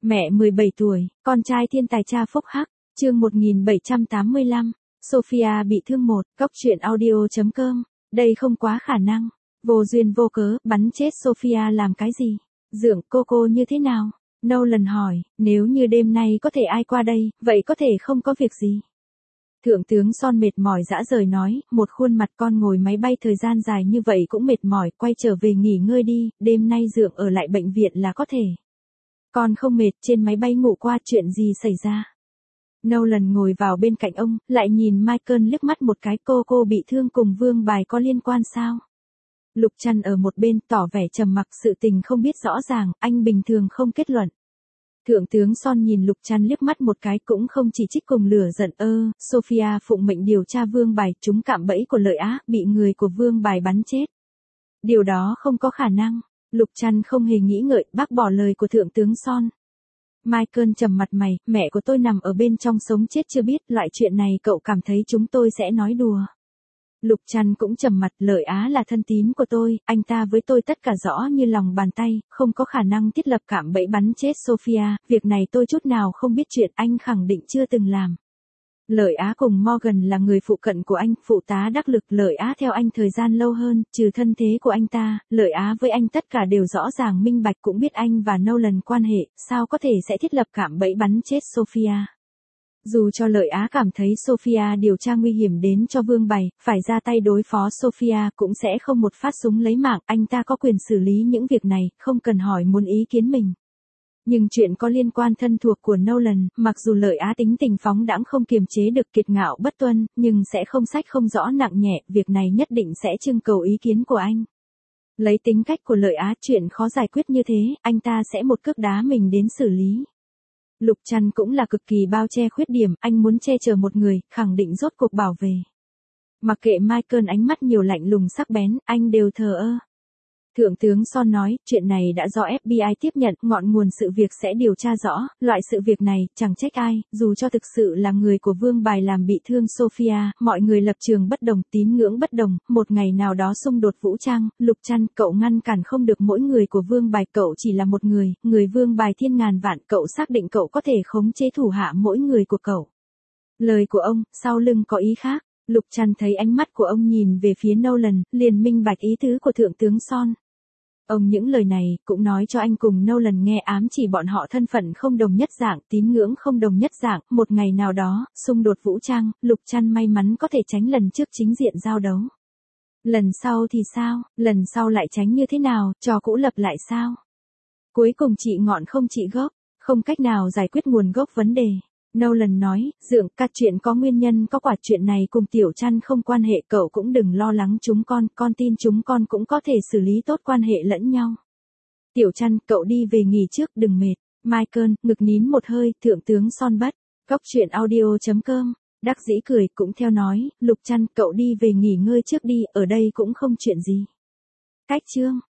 Mẹ 17 tuổi, con trai thiên tài cha phúc hắc, chương 1785, Sophia bị thương 1, góc truyện audio.com, đây không quá khả năng, vô duyên vô cớ, bắn chết Sophia làm cái gì? Dượng cô như thế nào? Nolan hỏi, nếu như đêm nay có thể ai qua đây, vậy có thể không có việc gì. Thượng tướng Son mệt mỏi dã rời nói, một khuôn mặt con ngồi máy bay thời gian dài như vậy cũng mệt mỏi, quay trở về nghỉ ngơi đi, đêm nay dượng ở lại bệnh viện là có thể. Con không mệt, trên máy bay ngủ qua, chuyện gì xảy ra? Nolan ngồi vào bên cạnh ông, lại nhìn Michael liếc mắt một cái, cô bị thương cùng Vương Bài có liên quan sao? Lục Trăn ở một bên tỏ vẻ trầm mặc, sự tình không biết rõ ràng, anh bình thường không kết luận. Thượng tướng Son nhìn Lục Trăn liếc mắt một cái cũng không chỉ trích cùng lửa giận, Sophia phụng mệnh điều tra Vương Bài, chúng cạm bẫy của Lợi Á, bị người của Vương Bài bắn chết. Điều đó không có khả năng. Lục Trăn không hề nghĩ ngợi, bác bỏ lời của thượng tướng Son. Michael trầm mặt mày, mẹ của tôi nằm ở bên trong sống chết chưa biết, loại chuyện này cậu cảm thấy chúng tôi sẽ nói đùa. Lục Trăn cũng trầm mặt, Lợi Á là thân tín của tôi, anh ta với tôi tất cả rõ như lòng bàn tay, không có khả năng thiết lập cạm bẫy bắn chết Sophia, việc này tôi chút nào không biết, chuyện anh khẳng định chưa từng làm. Lợi Á cùng Morgan là người phụ cận của anh, phụ tá đắc lực. Lợi Á theo anh thời gian lâu hơn, trừ thân thế của anh ta, Lợi Á với anh tất cả đều rõ ràng minh bạch, cũng biết anh và Nolan quan hệ, sao có thể sẽ thiết lập cạm bẫy bắn chết Sophia. Dù cho Lợi Á cảm thấy Sophia điều tra nguy hiểm đến cho Vương Bài, phải ra tay đối phó Sophia cũng sẽ không một phát súng lấy mạng, anh ta có quyền xử lý những việc này, không cần hỏi muốn ý kiến mình. Nhưng chuyện có liên quan thân thuộc của Nolan, mặc dù Lợi Á tính tình phóng đãng không kiềm chế được, kiệt ngạo bất tuân, nhưng sẽ không sách không rõ nặng nhẹ, việc này nhất định sẽ trưng cầu ý kiến của anh. Lấy tính cách của Lợi Á, chuyện khó giải quyết như thế, anh ta sẽ một cước đá mình đến xử lý. Lục Trăn cũng là cực kỳ bao che khuyết điểm, anh muốn che chở một người, khẳng định rốt cuộc bảo vệ. Mặc kệ Michael ánh mắt nhiều lạnh lùng sắc bén, anh đều thờ ơ. Thượng tướng Son nói, chuyện này đã do FBI tiếp nhận, ngọn nguồn sự việc sẽ điều tra rõ, loại sự việc này, chẳng trách ai, dù cho thực sự là người của Vương Bài làm bị thương Sophia, mọi người lập trường bất đồng, tín ngưỡng bất đồng, một ngày nào đó xung đột vũ trang, Lục Trăn, cậu ngăn cản không được mỗi người của Vương Bài, cậu chỉ là một người Vương Bài thiên ngàn vạn, cậu xác định cậu có thể khống chế thủ hạ mỗi người của cậu. Lời của ông, sau lưng có ý khác. Lục Trăn thấy ánh mắt của ông nhìn về phía Nolan, liền minh bạch ý tứ của thượng tướng Son. Ông những lời này, cũng nói cho anh cùng Nolan nghe, ám chỉ bọn họ thân phận không đồng nhất dạng, tín ngưỡng không đồng nhất dạng, một ngày nào đó, xung đột vũ trang, Lục Trăn may mắn có thể tránh lần trước chính diện giao đấu. Lần sau thì sao, lần sau lại tránh như thế nào, trò cũ lập lại sao? Cuối cùng trị ngọn không trị gốc, không cách nào giải quyết nguồn gốc vấn đề. Nolan nói, dượng, các chuyện có nguyên nhân có quả, chuyện này cùng Tiểu Trăn không quan hệ, cậu cũng đừng lo lắng chúng con tin chúng con cũng có thể xử lý tốt quan hệ lẫn nhau. Tiểu Trăn, cậu đi về nghỉ trước, đừng mệt. Michael, ngực nín một hơi, thượng tướng Son bắt. Góc truyện audio.com, đắc dĩ cười, cũng theo nói, Lục Trăn, cậu đi về nghỉ ngơi trước đi, ở đây cũng không chuyện gì. Cách chương.